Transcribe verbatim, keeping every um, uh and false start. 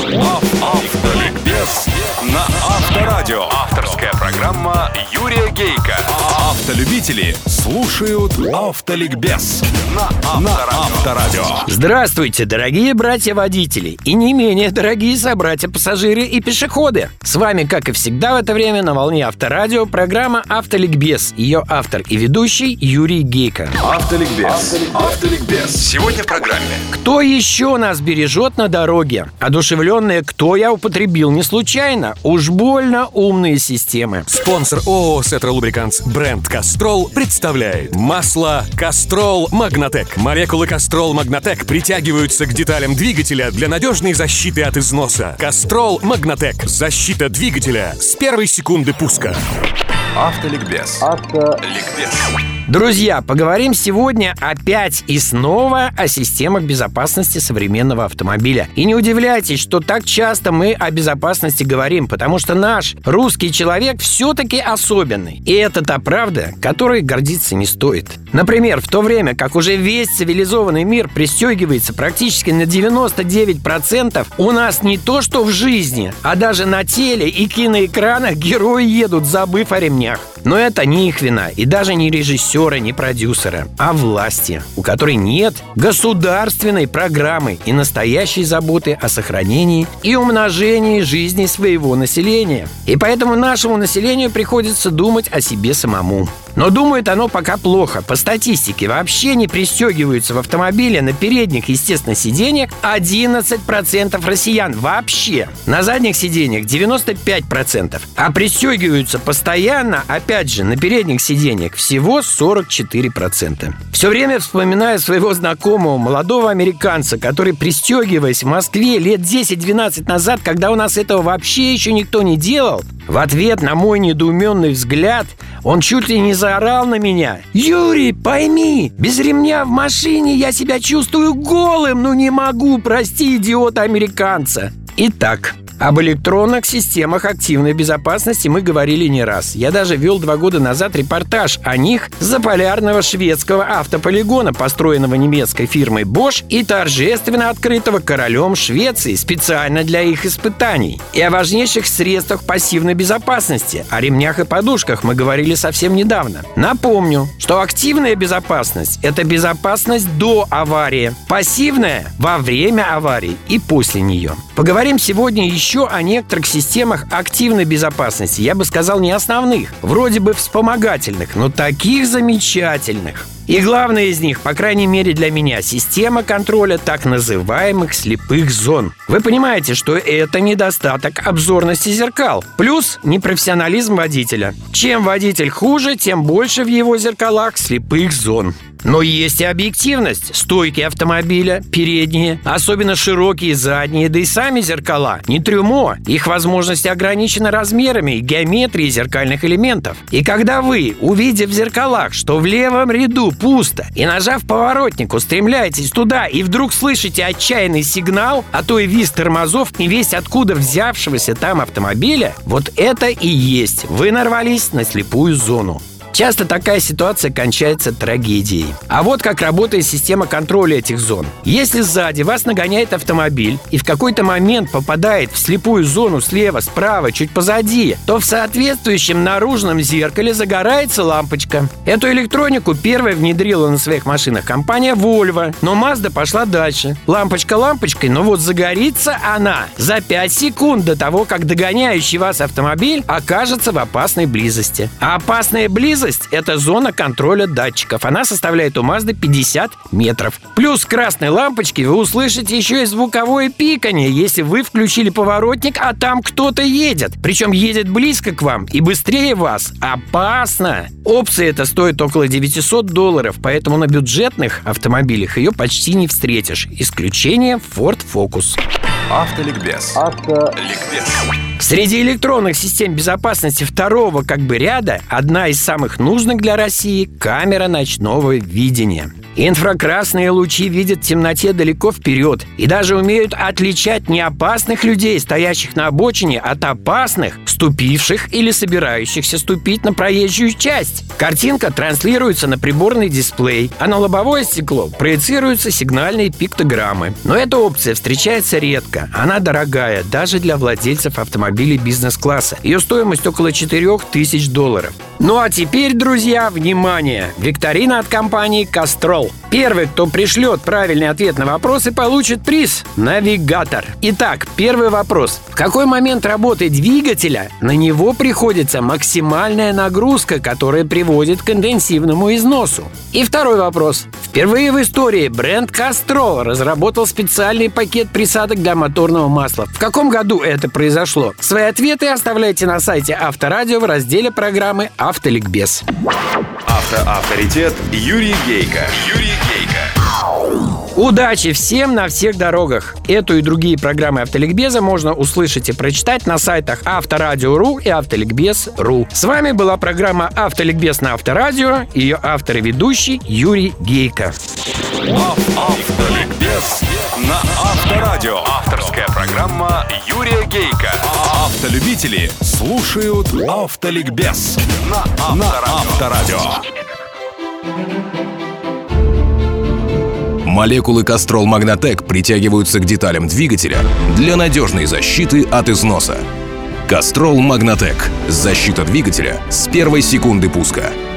Автоликбез на Авторадио. Авторская программа Юрия Гейка. Автолюбители слушают Автоликбез на Авторадио. Здравствуйте, дорогие братья-водители и не менее дорогие собратья-пассажиры и пешеходы. С вами, как и всегда в это время, на волне Авторадио программа Автоликбез. Ее автор и ведущий Юрий Гейка. Автоликбез. Автоликбез. Сегодня в программе. Кто еще нас бережет на дороге? Одушевленные «Кто» я употребил не случайно. Уж больно умные системы. Спонсор ООО «Сетра Лубрикантс» бренд «Кастрол» представляет масло «Кастрол Магнатек». Молекулы «Кастрол Магнатек» притягиваются к деталям двигателя для надежной защиты от износа. «Кастрол Магнатек» – защита двигателя с первой секунды пуска. Автоликбез. Автоликбез. Друзья, поговорим сегодня опять и снова о системах безопасности современного автомобиля. И не удивляйтесь, что так часто мы о безопасности говорим, потому что наш русский человек все-таки особенный. И это та правда, которой гордиться не стоит. Например, в то время, как уже весь цивилизованный мир пристегивается практически на девяносто девять процентов, у нас не то что в жизни, а даже на теле и киноэкранах герои едут, забыв о ремнях. Но это не их вина, и даже не режиссера, не продюсера, а власти, у которой нет государственной программы и настоящей заботы о сохранении и умножении жизни своего населения. И поэтому нашему населению приходится думать о себе самому. Но думает оно пока плохо. По статистике, вообще не пристегиваются в автомобиле на передних, естественно, сиденьях одиннадцать процентов россиян. Вообще. На задних сиденьях девяносто пять процентов. А пристегиваются постоянно, опять же, на передних сиденьях всего сорок четыре процента. Все время вспоминаю своего знакомого, молодого американца, который, пристегиваясь в Москве лет десять-двенадцать назад, когда у нас этого вообще еще никто не делал, в ответ на мой недоуменный взгляд он чуть ли не заорал на меня: «Юрий, пойми, без ремня в машине я себя чувствую голым, но не могу, прости, идиота-американца». Итак, об электронных системах активной безопасности мы говорили не раз. Я даже вел два года назад репортаж о них с заполярного шведского автополигона, построенного немецкой фирмой Bosch и торжественно открытого королем Швеции специально для их испытаний. И о важнейших средствах пассивной безопасности, о ремнях и подушках мы говорили совсем недавно. Напомню, что активная безопасность – это безопасность до аварии, пассивная – во время аварии и после нее. Поговорим сегодня еще Еще о некоторых системах активной безопасности. Я бы сказал, не основных, вроде бы вспомогательных, но таких замечательных. И главное из них, по крайней мере для меня, система контроля так называемых слепых зон. Вы понимаете, что это недостаток обзорности зеркал, плюс непрофессионализм водителя. Чем водитель хуже, тем больше в его зеркалах слепых зон. Но есть и объективность. Стойки автомобиля, передние, особенно широкие задние, да и сами зеркала не трюмо. Их возможности ограничены размерами и геометрией зеркальных элементов. И когда вы, увидев в зеркалах, что в левом ряду пусто, и нажав поворотник, устремляетесь туда, и вдруг слышите отчаянный сигнал, а то и визг тормозов не весть откуда взявшегося там автомобиля, вот это и есть. Вы нарвались на слепую зону. Часто такая ситуация кончается трагедией. А вот как работает система контроля этих зон. Если сзади вас нагоняет автомобиль и в какой-то момент попадает в слепую зону слева, справа, чуть позади, то в соответствующем наружном зеркале загорается лампочка. Эту электронику первой внедрила на своих машинах компания Volvo, но Mazda пошла дальше. Лампочка лампочкой, но вот загорится она за пять секунд до того, как догоняющий вас автомобиль окажется в опасной близости. А опасная близость — это зона контроля датчиков. Она составляет у Mazda пятьдесят метров. Плюс красной лампочки вы услышите еще и звуковое пиканье, если вы включили поворотник, а там кто-то едет. Причем едет близко к вам и быстрее вас. Опасно! Опция эта стоит около девятьсот долларов, поэтому на бюджетных автомобилях ее почти не встретишь. Исключение Ford Focus. Автоликбез. Автоликбез. Среди электронных систем безопасности второго как бы ряда одна из самых нужных для России — камера ночного видения. Инфракрасные лучи видят в темноте далеко вперед и даже умеют отличать неопасных людей, стоящих на обочине, от опасных, ступивших или собирающихся ступить на проезжую часть. Картинка транслируется на приборный дисплей, а на лобовое стекло проецируются сигнальные пиктограммы. Но эта опция встречается редко. Она дорогая даже для владельцев автомобилей бизнес-класса. Ее стоимость около четырех тысяч долларов. Ну а теперь, друзья, внимание! Викторина от компании Castrol. Первый, кто пришлет правильный ответ на вопрос, и получит приз – навигатор. Итак, первый вопрос. В какой момент работы двигателя на него приходится максимальная нагрузка, которая приводит к интенсивному износу? И второй вопрос. Впервые в истории бренд Castrol разработал специальный пакет присадок для моторного масла. В каком году это произошло? Свои ответы оставляйте на сайте Авторадио в разделе программы «Автоликбез». Автоавторитет Юрий Гейко. Юрий Гейко. Удачи всем на всех дорогах! Эту и другие программы Автоликбеза можно услышать и прочитать на сайтах Авторадио.ру и Автоликбез.ру. С вами была программа «Автоликбез» на Авторадио, ее автор и ведущий Юрий Гейко. Автоликбез на Авторадио. Авторская программа Юрия Гейко. Автолюбители слушают Автоликбез на Авторадио. Молекулы Castrol Magnatec притягиваются к деталям двигателя для надежной защиты от износа. Castrol Magnatec. Защита двигателя с первой секунды пуска.